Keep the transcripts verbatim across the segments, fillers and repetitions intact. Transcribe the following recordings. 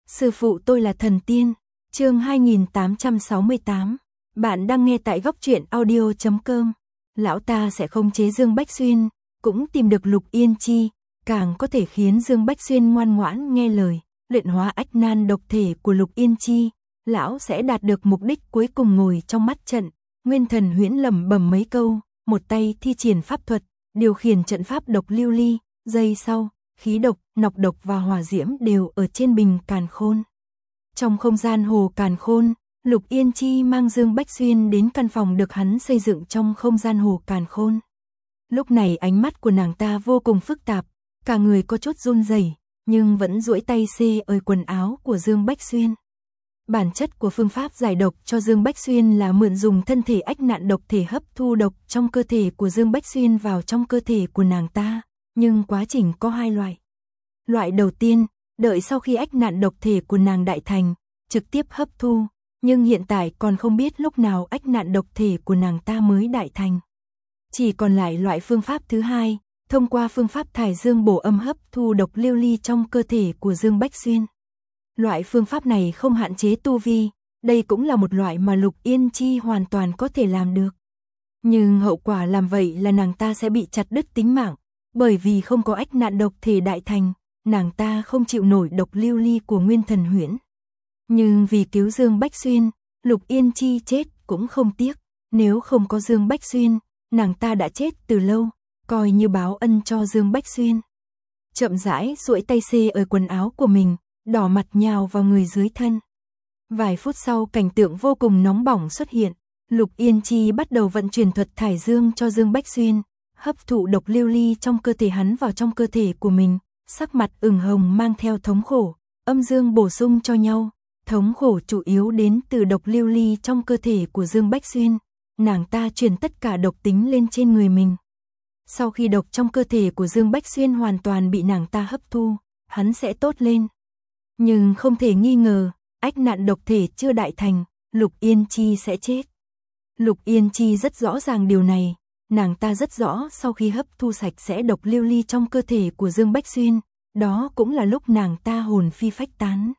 Sư phụ tôi là thần tiên. Chương hai nghìn tám trăm sáu mươi tám. Bạn đang nghe tại góc truyện audio chấm com. Lão ta sẽ không chế Dương Bách Xuyên, cũng tìm được Lục Yên Chi, càng có thể khiến Dương Bách Xuyên ngoan ngoãn nghe lời, luyện hóa ách nan độc thể của Lục Yên Chi, lão sẽ đạt được mục đích cuối cùng. Ngồi trong mắt trận, Nguyên Thần Huyễn lẩm bẩm mấy câu, một tay thi triển pháp thuật, điều khiển trận pháp độc lưu ly, giây sau, khí độc, nọc độc và hỏa diễm đều ở trên bình càn khôn. Trong không gian hồ càn khôn, Lục Yên Chi mang Dương Bách Xuyên đến căn phòng được hắn xây dựng trong không gian hồ càn khôn. Lúc này ánh mắt của nàng ta vô cùng phức tạp, cả người có chút run rẩy, nhưng vẫn duỗi tay xê ơi quần áo của Dương Bách Xuyên. Bản chất của phương pháp giải độc cho Dương Bách Xuyên là mượn dùng thân thể ách nạn độc thể hấp thu độc trong cơ thể của Dương Bách Xuyên vào trong cơ thể của nàng ta, nhưng quá trình có hai loại. Loại đầu tiên, đợi sau khi ách nạn độc thể của nàng đại thành, trực tiếp hấp thu, nhưng hiện tại còn không biết lúc nào ách nạn độc thể của nàng ta mới đại thành. Chỉ còn lại loại phương pháp thứ hai, thông qua phương pháp thải dương bổ âm hấp thu độc lưu ly trong cơ thể của Dương Bách Xuyên. Loại phương pháp này không hạn chế tu vi, đây cũng là một loại mà Lục Yên Chi hoàn toàn có thể làm được. Nhưng hậu quả làm vậy là nàng ta sẽ bị chặt đứt tính mạng, bởi vì không có ách nạn độc thể đại thành, nàng ta không chịu nổi độc lưu ly của Nguyên Thần Huyễn. Nhưng vì cứu Dương Bách Xuyên, Lục Yên Chi chết cũng không tiếc, nếu không có Dương Bách Xuyên, nàng ta đã chết từ lâu, coi như báo ân cho Dương Bách Xuyên. Chậm rãi duỗi tay xê ở quần áo của mình, đỏ mặt nhào vào người dưới thân. Vài phút sau cảnh tượng vô cùng nóng bỏng xuất hiện, Lục Yên Chi bắt đầu vận chuyển thuật thải dương cho Dương Bách Xuyên, hấp thụ độc lưu ly trong cơ thể hắn vào trong cơ thể của mình, sắc mặt ửng hồng mang theo thống khổ, âm dương bổ sung cho nhau, thống khổ chủ yếu đến từ độc lưu ly trong cơ thể của Dương Bách Xuyên, nàng ta truyền tất cả độc tính lên trên người mình. Sau khi độc trong cơ thể của Dương Bách Xuyên hoàn toàn bị nàng ta hấp thu, hắn sẽ tốt lên. Nhưng không thể nghi ngờ, ách nạn độc thể chưa đại thành, Lục Yên Chi sẽ chết. Lục Yên Chi rất rõ ràng điều này, nàng ta rất rõ sau khi hấp thu sạch sẽ độc lưu ly trong cơ thể của Dương Bách Xuyên, đó cũng là lúc nàng ta hồn phi phách tán.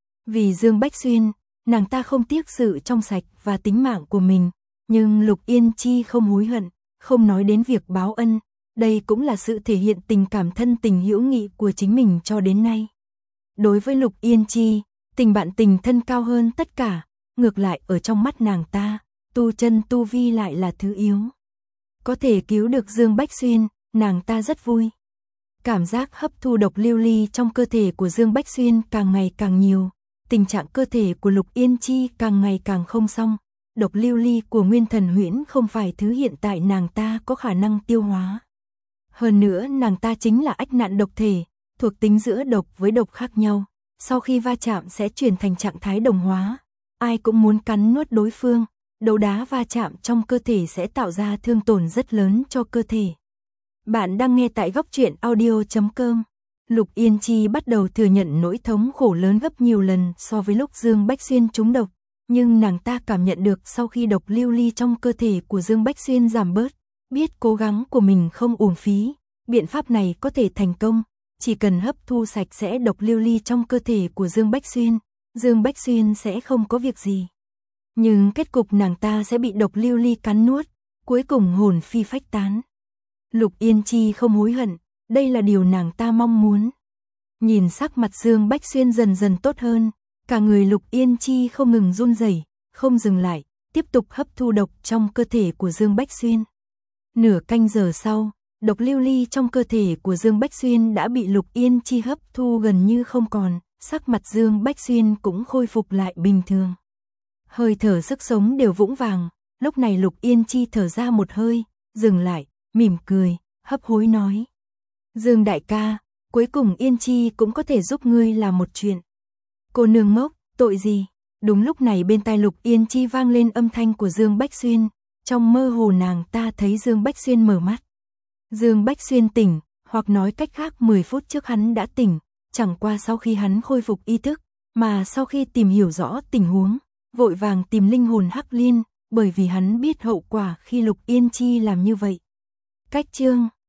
Vì Dương Bách Xuyên, nàng ta không tiếc sự trong sạch và tính mạng của mình, nhưng Lục Yên Chi không hối hận, không nói đến việc báo ân, đây cũng là sự thể hiện tình cảm thân tình hữu nghị của chính mình cho đến nay. Đối với Lục Yên Chi, tình bạn tình thân cao hơn tất cả, ngược lại ở trong mắt nàng ta, tu chân tu vi lại là thứ yếu. Có thể cứu được Dương Bách Xuyên, nàng ta rất vui. Cảm giác hấp thu độc lưu ly trong cơ thể của Dương Bách Xuyên càng ngày càng nhiều, tình trạng cơ thể của Lục Yên Chi càng ngày càng không xong. Độc lưu ly của Nguyên Thần Huyễn không phải thứ hiện tại nàng ta có khả năng tiêu hóa. Hơn nữa nàng ta chính là ách nạn độc thể, thuộc tính giữa độc với độc khác nhau, sau khi va chạm sẽ chuyển thành trạng thái đồng hóa. Ai cũng muốn cắn nuốt đối phương, đấu đá va chạm trong cơ thể sẽ tạo ra thương tổn rất lớn cho cơ thể. Bạn đang nghe tại góc truyện audio chấm com. Lục Yên Chi bắt đầu thừa nhận nỗi thống khổ lớn gấp nhiều lần so với lúc Dương Bách Xuyên trúng độc, nhưng nàng ta cảm nhận được sau khi độc lưu ly trong cơ thể của Dương Bách Xuyên giảm bớt, biết cố gắng của mình không uổng phí, biện pháp này có thể thành công, chỉ cần hấp thu sạch sẽ độc lưu ly trong cơ thể của Dương Bách Xuyên, Dương Bách Xuyên sẽ không có việc gì. Nhưng kết cục nàng ta sẽ bị độc lưu ly cắn nuốt, cuối cùng hồn phi phách tán. Lục Yên Chi không hối hận, đây là điều nàng ta mong muốn. Nhìn sắc mặt Dương Bách Xuyên dần dần tốt hơn, cả người Lục Yên Chi không ngừng run rẩy, không dừng lại, tiếp tục hấp thu độc trong cơ thể của Dương Bách Xuyên. Nửa canh giờ sau, độc lưu ly trong cơ thể của Dương Bách Xuyên đã bị Lục Yên Chi hấp thu gần như không còn, sắc mặt Dương Bách Xuyên cũng khôi phục lại bình thường. Hơi thở sức sống đều vững vàng, lúc này Lục Yên Chi thở ra một hơi, dừng lại, mỉm cười, hấp hối nói. Dương đại ca, cuối cùng Yên Chi cũng có thể giúp ngươi làm một chuyện. Cô nương ngốc, tội gì? Đúng lúc này bên tai Lục Yên Chi vang lên âm thanh của Dương Bách Xuyên, trong mơ hồ nàng ta thấy Dương Bách Xuyên mở mắt. Dương Bách Xuyên tỉnh, hoặc nói cách khác mười phút trước hắn đã tỉnh, chẳng qua sau khi hắn khôi phục ý thức, mà sau khi tìm hiểu rõ tình huống, vội vàng tìm linh hồn Hắc Liên, bởi vì hắn biết hậu quả khi Lục Yên Chi làm như vậy. Cách chương